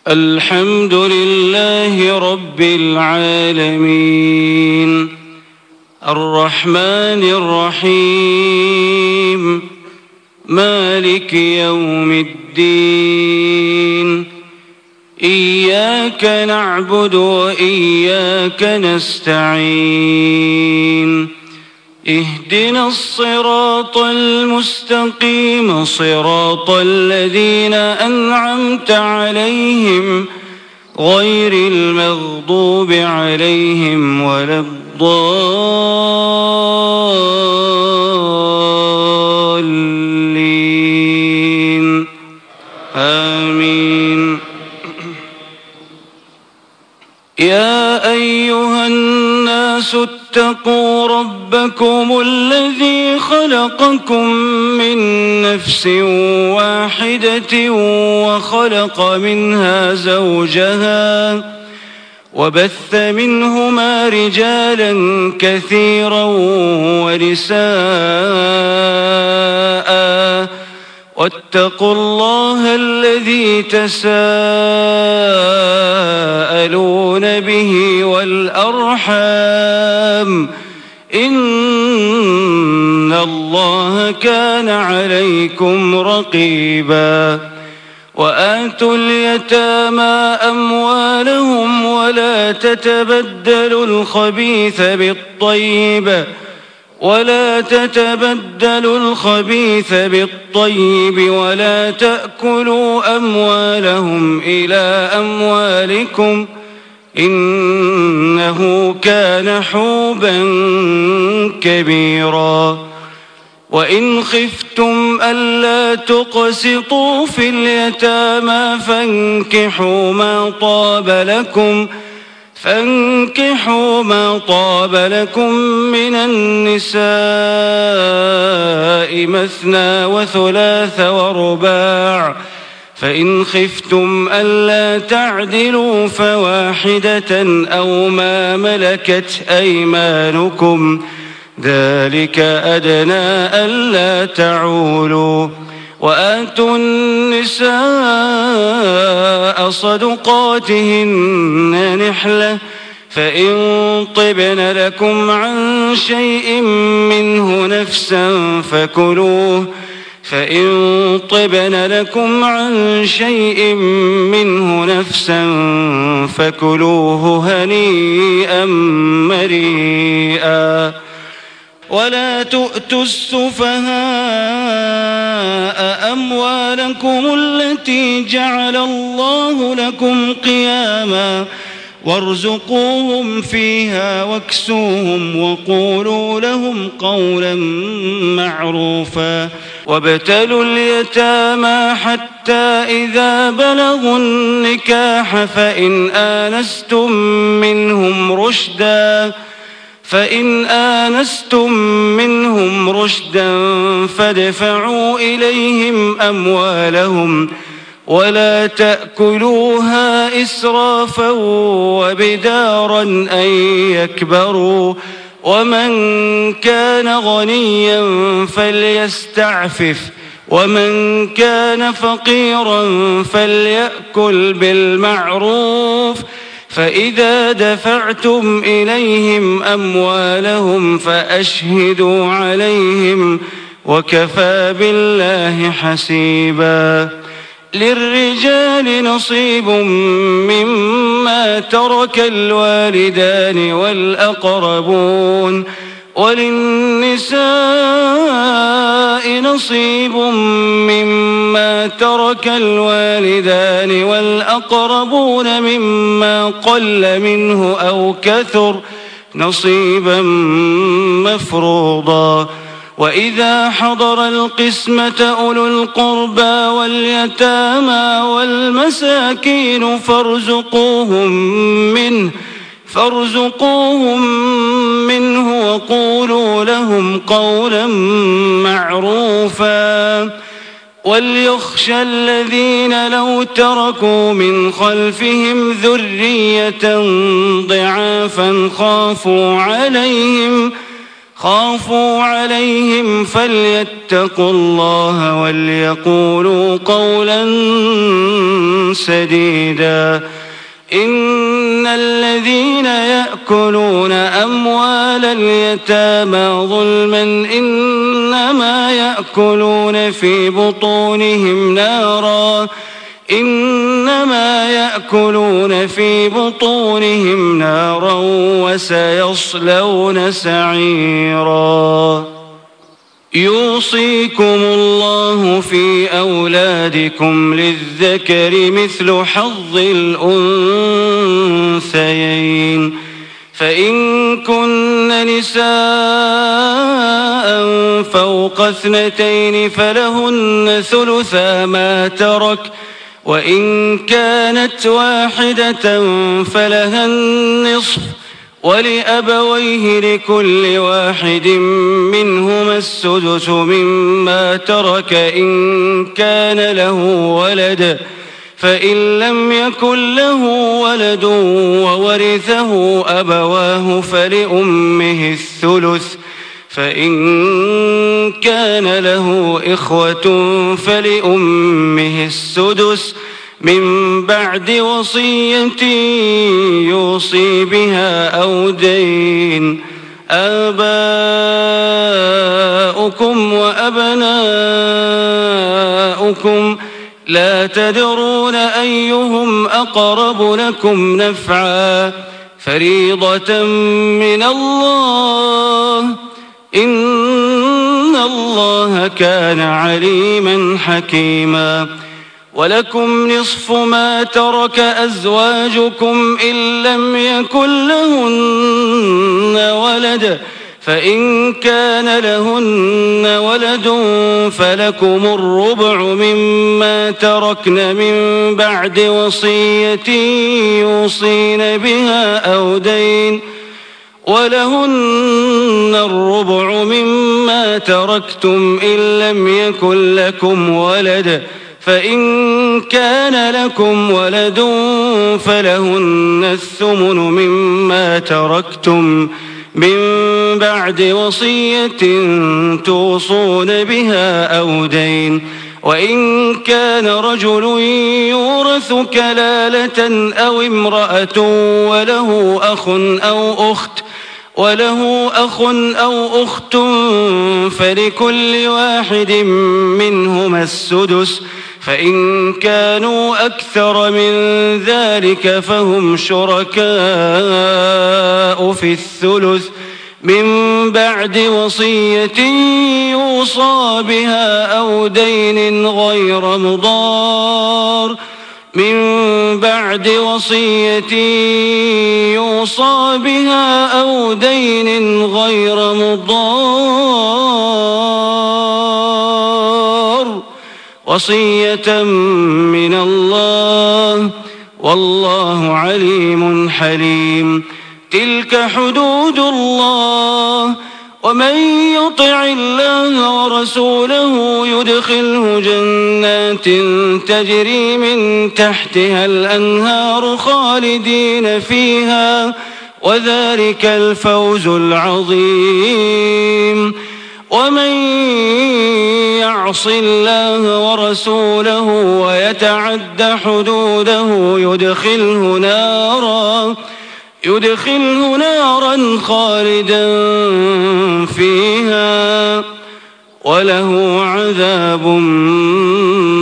الحمد لله رب العالمين الرحمن الرحيم مالك يوم الدين إياك نعبد وإياك نستعين اهدنا الصراط المستقيم صراط الذين أنعمت عليهم غير المغضوب عليهم ولا الضالين آمين. يا أيها الناس اتقوا ربكم الذي خلقكم من نفس واحدة وخلق منها زوجها وبث منهما رجالا كثيرا ونساء واتقوا الله الذي تساءلون به والأرحام إن الله كان عليكم رقيبا. وآتوا اليتامى أموالهم ولا تتبدلوا الخبيث بالطيب ولا تأكلوا أموالهم إلى أموالكم إنه كان حوبا كبيرا. وإن خفتم ألا تقسطوا في اليتامى فانكحوا ما طاب لكم من النساء مثنى وثلاث ورباع فإن خفتم ألا تعدلوا فواحدة أو ما ملكت أيمانكم ذلك أدنى ألا تعولوا. وآتوا النساء صدقاتهن نحلة فإن طبن لكم عن شيء منه نفسا فكلوه هنيئا مريئا. ولا تؤتوا السفهاء أموالكم التي جعل الله لكم قياما وارزقوهم فيها واكسوهم وقولوا لهم قولا معروفا. وابتلوا اليتامى حتى إذا بلغوا النكاح فإن آنستم منهم رشدا فادفعوا إليهم أموالهم ولا تأكلوها إسرافا وبدارا أن يكبروا ومن كان غنيا فليستعفف ومن كان فقيرا فليأكل بالمعروف. فإذا دفعتم إليهم أموالهم فأشهدوا عليهم وكفى بالله حسيبا. للرجال نصيب مما ترك الوالدان والأقربون وللنساء نصيب مما ترك الوالدان والأقربون مما قل منه أو كثر نصيبا مفروضا. وإذا حضر القسمة أولو القربى واليتامى والمساكين فارزقوهم منه وقولوا لهم قولا معروفا. وليخشى الذين لو تركوا من خلفهم ذرية ضعافا خافوا عليهم فليتقوا الله وليقولوا قولا سديدا إن الذين يأكلون أموال اليتامى ظلما إنما يأكلون في بطونهم نارا وسيصلون سعيرا يوصيكم الله في أولادكم للذكر مثل حظ الأنثيين فإن كن نساء فوق 2 فلهن ثلثا ما ترك وإن كانت واحدة فلها النصف ولأبويه لكل واحد منهما السدس مما ترك إن كان له ولد فإن لم يكن له ولد وورثه أبواه فلأمه الثلث فإن كان له إخوة فلأمه السدس من بعد وصية يوصي بها أو دين آباؤكم وأبناؤكم لا تدرون أيهم أقرب لكم نفعا فريضة من الله إن الله كان عليما حكيما ولكم نصف ما ترك أزواجكم إن لم يكن لهن ولد فإن كان لهن ولد فلكم الربع مما تركن من بعد وصية يوصين بها أو دين ولهن الربع مما تركتم إن لم يكن لكم ولد فإن كان لكم ولد فلهن الثمن مما تركتم من بعد وصية توصون بها أو دين وإن كان رجل يورث كلالة أو امرأة وله أخ أو أخت فلكل واحد منهما السدس فإن كانوا أكثر من ذلك فهم شركاء في الثلث من بعد وصية يوصى بها أو دين غير مضار وصية من الله والله عليم حليم تلك حدود الله ومن يطع الله ورسوله يدخله جنات تجري من تحتها الأنهار خالدين فيها وذلك الفوز العظيم ومن يعص الله ورسوله ويتعد حدوده يدخله نارا خالدا فيها وله عذاب